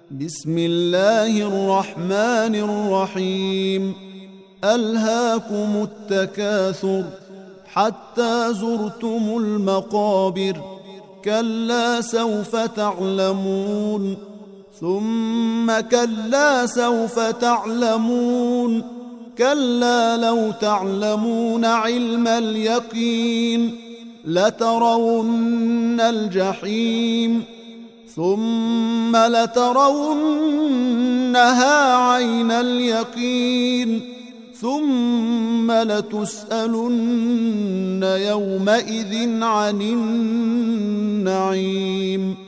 بسم الله الرحمن الرحيم. ألهاكم التكاثر حتى زرتم المقابر، كلا سوف تعلمون، ثم كلا سوف تعلمون، كلا لو تعلمون علم اليقين لترون الجحيم، ثم لترونها عين اليقين، ثم لتسألن يومئذ عن النعيم.